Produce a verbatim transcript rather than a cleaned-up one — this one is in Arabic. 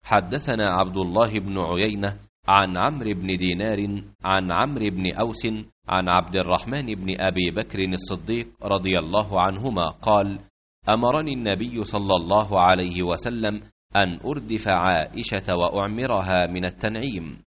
حدثنا عبد الله بن عيينة عن عمرو بن دينار عن عمرو بن أوس عن عبد الرحمن بن أبي بكر الصديق رضي الله عنهما قال: أمرني النبي صلى الله عليه وسلم أن أردف عائشة وأعمرها من التنعيم.